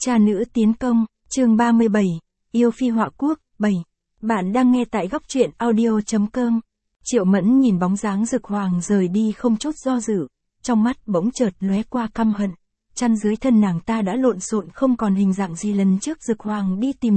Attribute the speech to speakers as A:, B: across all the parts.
A: Cha nữ tiến công, chương 37, yêu phi họa quốc, 7. Bạn đang nghe tại góc truyện audio.com. Triệu Mẫn nhìn bóng dáng Dực Hoàng rời đi không chút do dự, trong mắt bỗng chợt lóe qua căm hận. Chăn dưới thân nàng ta đã lộn xộn không còn hình dạng gì. Lần trước Dực Hoàng đi tìm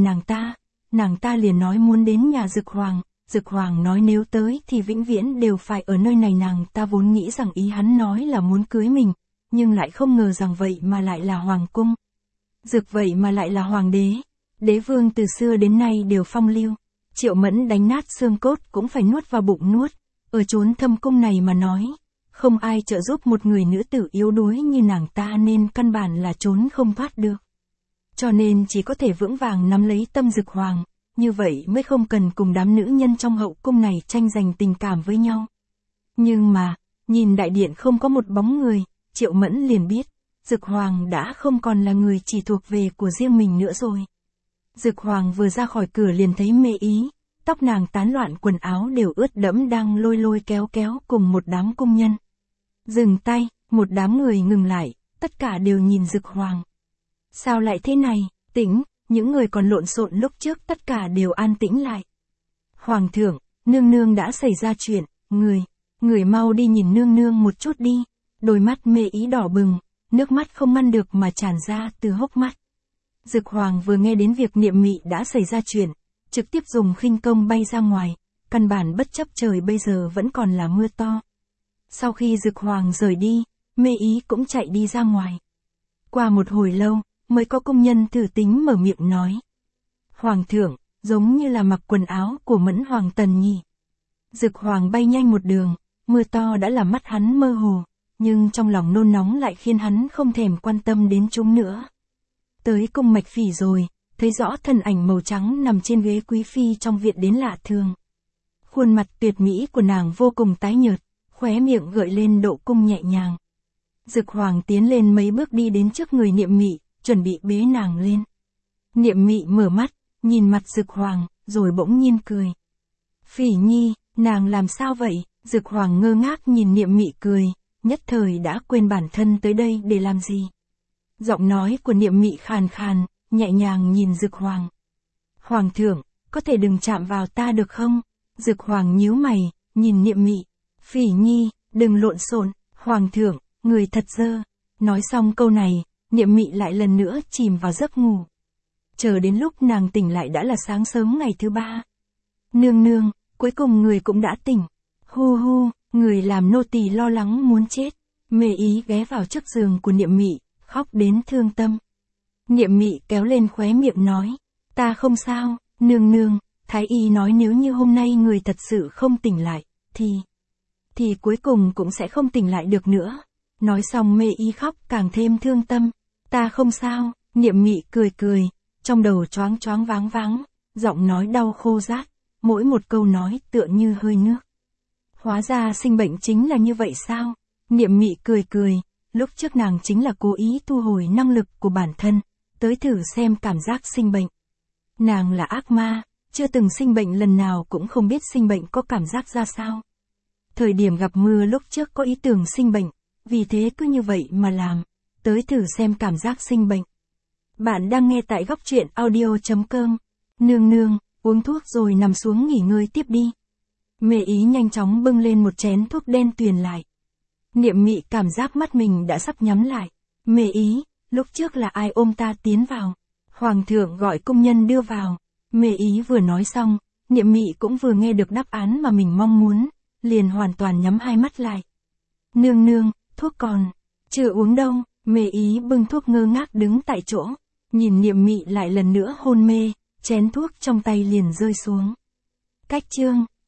A: nàng ta liền nói muốn đến nhà Dực Hoàng nói nếu tới thì vĩnh viễn đều phải ở nơi này. Nàng ta vốn nghĩ rằng ý hắn nói là muốn cưới mình, nhưng lại không ngờ rằng vậy mà lại là hoàng cung. Dực vậy mà lại là hoàng đế. Đế vương từ xưa đến nay đều phong lưu. Triệu Mẫn đánh nát xương cốt cũng phải nuốt vào bụng nuốt. Ở chốn thâm cung này mà nói, không ai trợ giúp một người nữ tử yếu đuối như nàng ta nên căn bản là trốn không thoát được. Cho nên chỉ có thể vững vàng nắm lấy tâm Dực Hoàng, như vậy mới không cần cùng đám nữ nhân trong hậu cung này tranh giành tình cảm với nhau. Nhưng mà, nhìn đại điện không có một bóng người, Triệu Mẫn liền biết, Dực Hoàng đã không còn là người chỉ thuộc về của riêng mình nữa rồi. Dực Hoàng vừa ra khỏi cửa liền thấy Mê Ý, tóc nàng tán loạn quần áo đều ướt đẫm đang lôi kéo cùng một đám cung nhân. Dừng tay, một đám người ngừng lại, tất cả đều nhìn Dực Hoàng. Sao lại thế này, tĩnh, những người còn lộn xộn lúc trước tất cả đều an tĩnh lại. Hoàng thượng, nương nương đã xảy ra chuyện, người mau đi nhìn nương nương một chút đi. Đôi mắt Mê Ý đỏ bừng, nước mắt không ngăn được mà tràn ra từ hốc mắt. Dực Hoàng vừa nghe đến việc Niệm Mị đã xảy ra chuyện, trực tiếp dùng khinh công bay ra ngoài, căn bản bất chấp trời bây giờ vẫn còn là mưa to. Sau khi Dực Hoàng rời đi, Mê Ý cũng chạy đi ra ngoài. Qua một hồi lâu, mới có công nhân thử tính mở miệng nói. Hoàng thượng, giống như là mặc quần áo của Mẫn Hoàng Tần nhỉ. Dực Hoàng bay nhanh một đường, mưa to đã làm mắt hắn mơ hồ, nhưng trong lòng nôn nóng lại khiến hắn không thèm quan tâm đến chúng nữa. Tới cung Mạch Phỉ rồi, thấy rõ thân ảnh màu trắng nằm trên ghế quý phi trong viện đến lạ thường. Khuôn mặt tuyệt mỹ của nàng vô cùng tái nhợt, khóe miệng gợi lên độ cung nhẹ nhàng. Dực Hoàng tiến lên mấy bước đi đến trước người Niệm Mị, chuẩn bị bế nàng lên. Niệm Mị mở mắt, nhìn mặt Dực Hoàng, rồi bỗng nhiên cười. Phỉ nhi, nàng làm sao vậy? Dực Hoàng ngơ ngác nhìn Niệm Mị cười, nhất thời đã quên bản thân tới đây để làm gì. Giọng nói của Niệm Mị khàn khàn, nhẹ nhàng nhìn Dực Hoàng. Hoàng thượng, có thể đừng chạm vào ta được không? Dực Hoàng nhíu mày, nhìn Niệm Mị. Phỉ nhi, đừng lộn xộn, Hoàng thượng, người thật dơ. Nói xong câu này, Niệm Mị lại lần nữa chìm vào giấc ngủ. Chờ đến lúc nàng tỉnh lại đã là sáng sớm ngày thứ 3. Nương nương, cuối cùng người cũng đã tỉnh. Hu hu, người làm nô tỳ lo lắng muốn chết. Mê Ý ghé vào trước giường của Niệm Mị, khóc đến thương tâm. Niệm Mị kéo lên khóe miệng nói, ta không sao, nương nương, thái y nói nếu như hôm nay người thật sự không tỉnh lại, thì cuối cùng cũng sẽ không tỉnh lại được nữa. Nói xong Mê Ý khóc càng thêm thương tâm. Ta không sao, Niệm Mị cười, trong đầu choáng váng, giọng nói đau khô rát, mỗi một câu nói tựa như hơi nước. Hóa ra sinh bệnh chính là như vậy sao? Niệm Mị cười, lúc trước nàng chính là cố ý thu hồi năng lực của bản thân, tới thử xem cảm giác sinh bệnh. Nàng là ác ma, chưa từng sinh bệnh lần nào cũng không biết sinh bệnh có cảm giác ra sao. Thời điểm gặp mưa lúc trước có ý tưởng sinh bệnh, vì thế cứ như vậy mà làm, tới thử xem cảm giác sinh bệnh. Bạn đang nghe tại góc truyện audio.com. Nương nương, uống thuốc rồi nằm xuống nghỉ ngơi tiếp đi. Mê Ý nhanh chóng bưng lên một chén thuốc đen tuyền lại. Niệm Mị cảm giác mắt mình đã sắp nhắm lại. Mê Ý, lúc trước là ai ôm ta tiến vào? Hoàng thượng gọi công nhân đưa vào. Mê Ý vừa nói xong, Niệm Mị cũng vừa nghe được đáp án mà mình mong muốn, liền hoàn toàn nhắm hai mắt lại. Nương nương, thuốc còn chưa uống đâu. Mê Ý bưng thuốc ngơ ngác đứng tại chỗ, nhìn Niệm Mị lại lần nữa hôn mê, chén thuốc trong tay liền rơi xuống. Cách chương